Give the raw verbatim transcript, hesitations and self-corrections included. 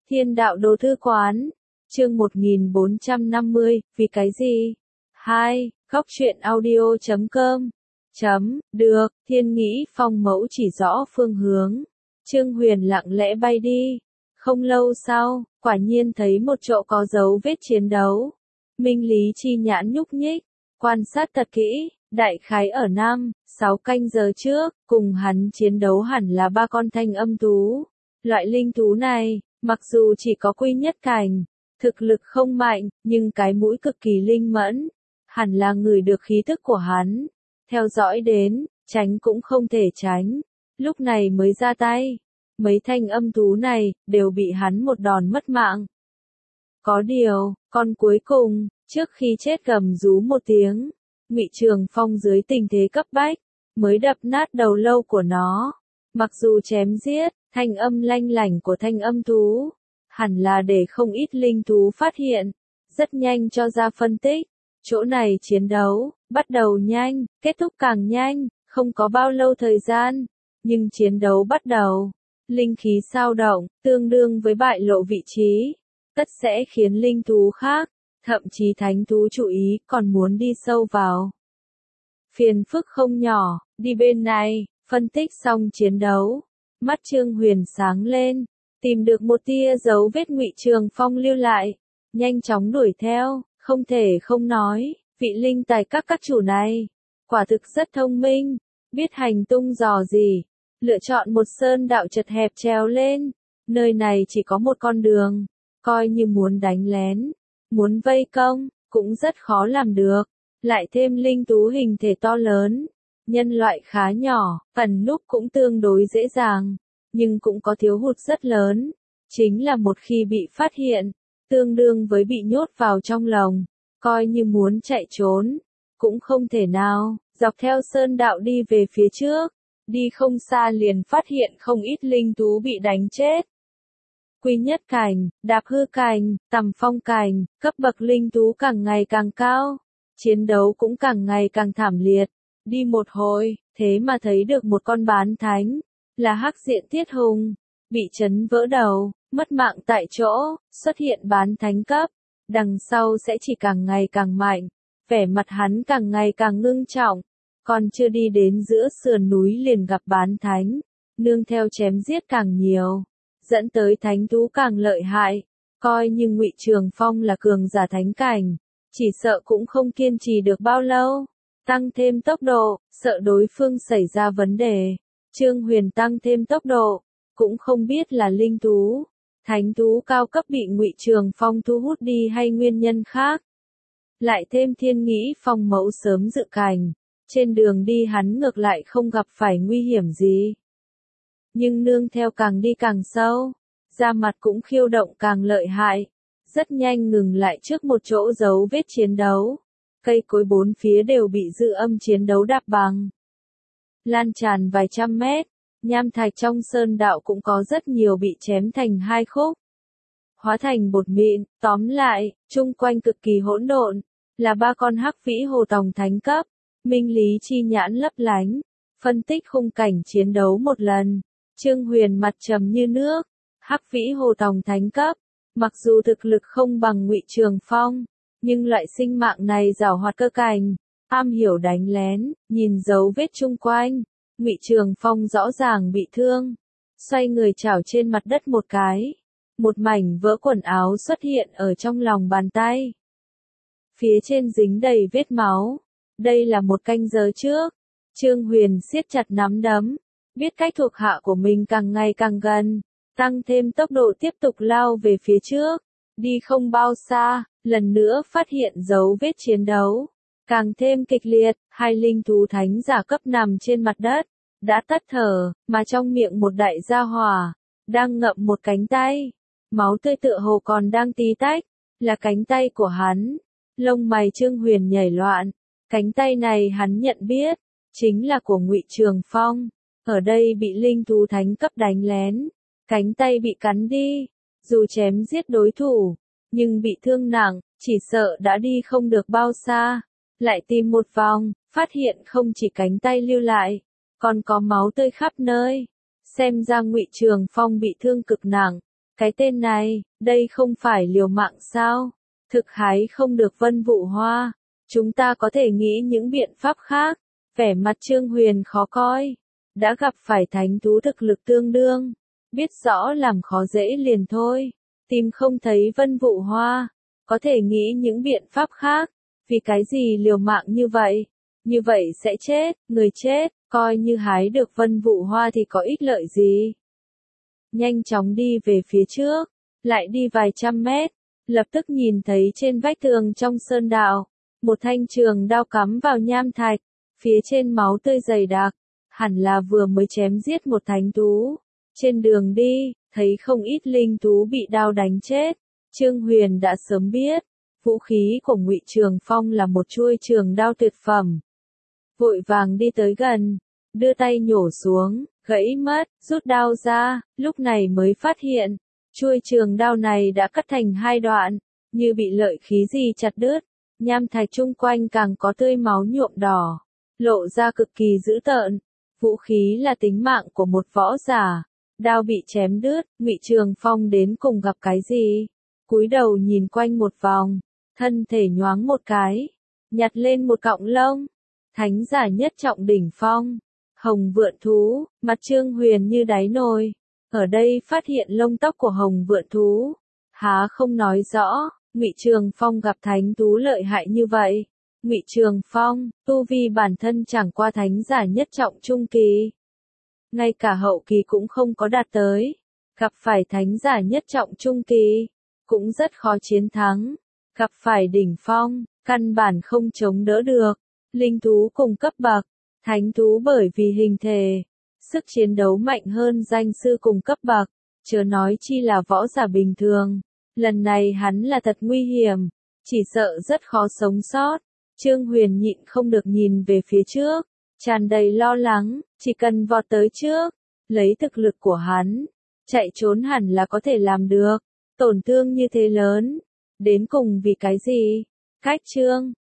Thiên đạo đồ thư quán, chương một nghìn bốn trăm năm mươi, vì cái gì? hai. Góc truyện audio chấm com. Chấm, được, Thiên Nghĩ Phong mẫu chỉ rõ phương hướng. Trương Huyền lặng lẽ bay đi. Không lâu sau, quả nhiên thấy một chỗ có dấu vết chiến đấu. Minh Lý chi nhãn nhúc nhích, quan sát thật kỹ, đại khái ở năm, sáu canh giờ trước, cùng hắn chiến đấu hẳn là ba con thanh âm thú. Loại linh thú này, mặc dù chỉ có quy nhất cảnh, thực lực không mạnh, nhưng cái mũi cực kỳ linh mẫn, hẳn là ngửi được khí tức của hắn. Theo dõi đến, tránh cũng không thể tránh, lúc này mới ra tay. Mấy thanh âm thú này, đều bị hắn một đòn mất mạng. Có điều, con cuối cùng, trước khi chết gầm rú một tiếng, Ngụy Trường Phong dưới tình thế cấp bách, mới đập nát đầu lâu của nó. Mặc dù chém giết, thanh âm lanh lảnh của thanh âm thú, hẳn là để không ít linh thú phát hiện, rất nhanh cho ra phân tích. Chỗ này chiến đấu, bắt đầu nhanh, kết thúc càng nhanh, không có bao lâu thời gian, nhưng chiến đấu bắt đầu. Linh khí sao động, tương đương với bại lộ vị trí, tất sẽ khiến linh thú khác, thậm chí thánh thú chú ý, còn muốn đi sâu vào. Phiền phức không nhỏ, đi bên này, phân tích xong chiến đấu, mắt Trương Huyền sáng lên, tìm được một tia dấu vết Ngụy Trường Phong lưu lại, nhanh chóng đuổi theo, không thể không nói, vị linh tài các các chủ này, quả thực rất thông minh, biết hành tung dò gì. Lựa chọn một sơn đạo chật hẹp trèo lên, nơi này chỉ có một con đường, coi như muốn đánh lén, muốn vây công, cũng rất khó làm được, lại thêm linh thú hình thể to lớn, nhân loại khá nhỏ, ẩn núp cũng tương đối dễ dàng, nhưng cũng có thiếu hụt rất lớn, chính là một khi bị phát hiện, tương đương với bị nhốt vào trong lồng, coi như muốn chạy trốn, cũng không thể nào, dọc theo sơn đạo đi về phía trước. Đi không xa liền phát hiện không ít linh thú bị đánh chết. Quy nhất cảnh, đạp hư cảnh, tầm phong cảnh, cấp bậc linh thú càng ngày càng cao. Chiến đấu cũng càng ngày càng thảm liệt. Đi một hồi, thế mà thấy được một con bán thánh, là hắc diện tiết hùng, bị chấn vỡ đầu, mất mạng tại chỗ, xuất hiện bán thánh cấp. Đằng sau sẽ chỉ càng ngày càng mạnh, vẻ mặt hắn càng ngày càng ngưng trọng. Còn chưa đi đến giữa sườn núi liền gặp bán thánh, nương theo chém giết càng nhiều, dẫn tới thánh thú càng lợi hại, coi như Ngụy Trường Phong là cường giả thánh cảnh, chỉ sợ cũng không kiên trì được bao lâu, tăng thêm tốc độ, sợ đối phương xảy ra vấn đề. Trương Huyền tăng thêm tốc độ, cũng không biết là linh thú, thánh thú cao cấp bị Ngụy Trường Phong thu hút đi hay nguyên nhân khác. Lại thêm Thiên Nghĩ Phong mẫu sớm dự cảnh. Trên đường đi hắn ngược lại không gặp phải nguy hiểm gì. Nhưng nương theo càng đi càng sâu, da mặt cũng khiêu động càng lợi hại. Rất nhanh ngừng lại trước một chỗ dấu vết chiến đấu. Cây cối bốn phía đều bị dư âm chiến đấu đạp bằng. Lan tràn vài trăm mét, nham thạch trong sơn đạo cũng có rất nhiều bị chém thành hai khúc. Hóa thành bột mịn, tóm lại, chung quanh cực kỳ hỗn độn, là ba con hắc vĩ hồ tòng thánh cấp. Minh Lý chi nhãn lấp lánh, phân tích khung cảnh chiến đấu một lần. Trương Huyền mặt trầm như nước, hắc vĩ hồ tòng thánh cấp, mặc dù thực lực không bằng Ngụy Trường Phong, nhưng loại sinh mạng này giàu hoạt cơ cảnh, am hiểu đánh lén, nhìn dấu vết chung quanh. Ngụy Trường Phong rõ ràng bị thương, xoay người chảo trên mặt đất một cái, một mảnh vỡ quần áo xuất hiện ở trong lòng bàn tay. Phía trên dính đầy vết máu. Đây là một canh giờ trước, Trương Huyền siết chặt nắm đấm, biết cách thuộc hạ của mình càng ngày càng gần, tăng thêm tốc độ tiếp tục lao về phía trước, đi không bao xa, lần nữa phát hiện dấu vết chiến đấu, càng thêm kịch liệt, hai linh thú thánh giả cấp nằm trên mặt đất, đã tắt thở, mà trong miệng một đại gia hỏa, đang ngậm một cánh tay, máu tươi tựa hồ còn đang tí tách, là cánh tay của hắn, lông mày Trương Huyền nhảy loạn. Cánh tay này hắn nhận biết, chính là của Ngụy Trường Phong, ở đây bị linh thú thánh cấp đánh lén, cánh tay bị cắn đi, dù chém giết đối thủ, nhưng bị thương nặng, chỉ sợ đã đi không được bao xa, lại tìm một vòng, phát hiện không chỉ cánh tay lưu lại, còn có máu tươi khắp nơi, xem ra Ngụy Trường Phong bị thương cực nặng, Cái tên này, đây không phải liều mạng sao? Thực hái không được Vân Vũ Hoa. Chúng ta có thể nghĩ những biện pháp khác. Vẻ mặt Trương Huyền khó coi. Đã gặp phải thánh thú thực lực tương đương. Biết rõ làm khó dễ liền thôi. Tìm không thấy Vân Vũ Hoa. Có thể nghĩ những biện pháp khác. Vì cái gì liều mạng như vậy? Như vậy sẽ chết, người chết, coi như hái được Vân Vũ Hoa thì có ích lợi gì? Nhanh chóng đi về phía trước, lại đi vài trăm mét, lập tức nhìn thấy trên vách tường trong sơn đạo, một thanh trường đao cắm vào nham thạch, phía trên máu tươi dày đặc, hẳn là vừa mới chém giết một thánh thú. Trên đường đi, thấy không ít linh thú bị đao đánh chết, Trương Huyền đã sớm biết, vũ khí của Ngụy Trường Phong là một chuôi trường đao tuyệt phẩm. Vội vàng đi tới gần, đưa tay nhổ xuống, gãy mất, rút đao ra, lúc này mới phát hiện, chuôi trường đao này đã cắt thành hai đoạn, như bị lợi khí gì chặt đứt, nham thạch chung quanh càng có tươi máu nhuộm đỏ, lộ ra cực kỳ dữ tợn. Vũ khí là tính mạng của một võ giả, đao bị chém đứt, Ngụy Trường Phong đến cùng gặp cái gì? Cúi đầu nhìn quanh một vòng, thân thể nhoáng một cái, nhặt lên một cọng lông. Thánh giả nhất trọng đỉnh phong, hồng vượn thú, mặt Trương Huyền như đáy nồi. Ở đây phát hiện lông tóc của hồng vượn thú, há không nói rõ, Ngụy Trường Phong gặp thánh thú lợi hại như vậy. Ngụy Trường Phong, tu vi bản thân chẳng qua thánh giả nhất trọng trung kỳ, ngay cả hậu kỳ cũng không có đạt tới, gặp phải thánh giả nhất trọng trung kỳ, cũng rất khó chiến thắng, gặp phải đỉnh phong, căn bản không chống đỡ được. Linh thú cùng cấp bậc, thánh thú bởi vì hình thể, sức chiến đấu mạnh hơn danh sư cùng cấp bậc, chớ nói chi là võ giả bình thường. Lần này hắn là thật nguy hiểm, chỉ sợ rất khó sống sót. Trương Huyền nhịn không được nhìn về phía trước, tràn đầy lo lắng, chỉ cần vọt tới trước, lấy thực lực của hắn, chạy trốn hẳn là có thể làm được, tổn thương như thế lớn, đến cùng vì cái gì? Cách Trương